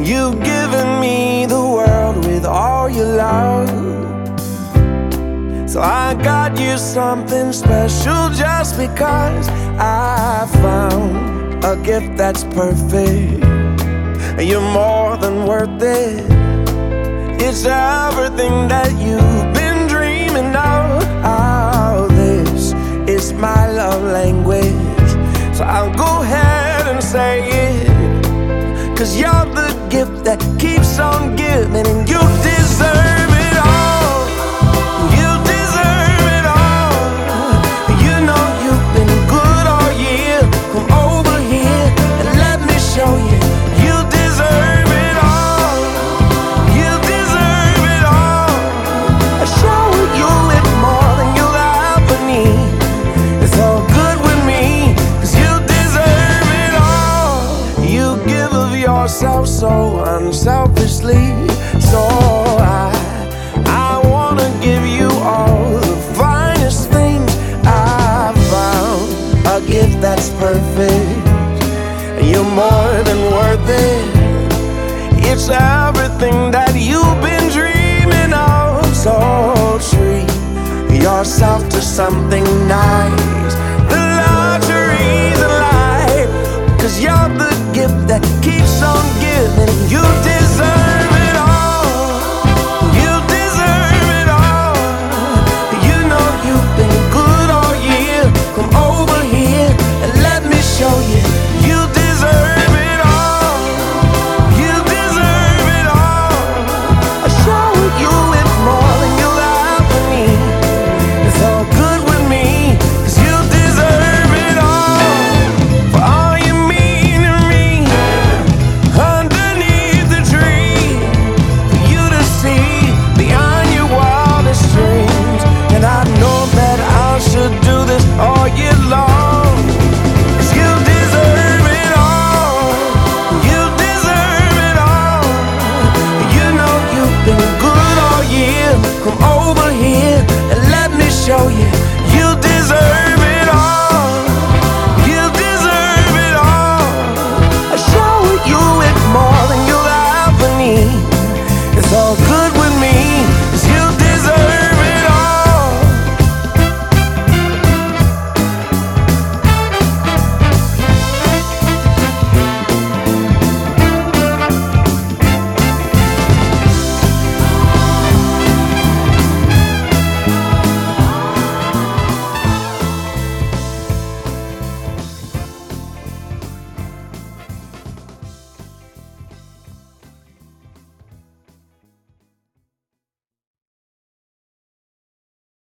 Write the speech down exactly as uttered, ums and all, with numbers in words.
You've given me the world with all your love, so I got you something special just because I found a gift that's perfect. You're more than worth it. It's everything that you've been dreaming of. Oh, this is my love language, so I'll go ahead and say it, 'cause you're the gift that keeps on giving, and you deserve it all. You deserve it all. You know you've been good all year. Come over here and let me show you. You deserve it all. You deserve it all. I show you it more than you'll ever need. It's all good with me, 'cause you deserve it all. You give of yourself so unselfishly, so I I wanna give you all the finest things I've found. A gift that's perfect. You're more than worth it. It's everything that you've been dreaming of. So treat yourself to something nice, the luxuries of life, 'cause you're the gift that keeps on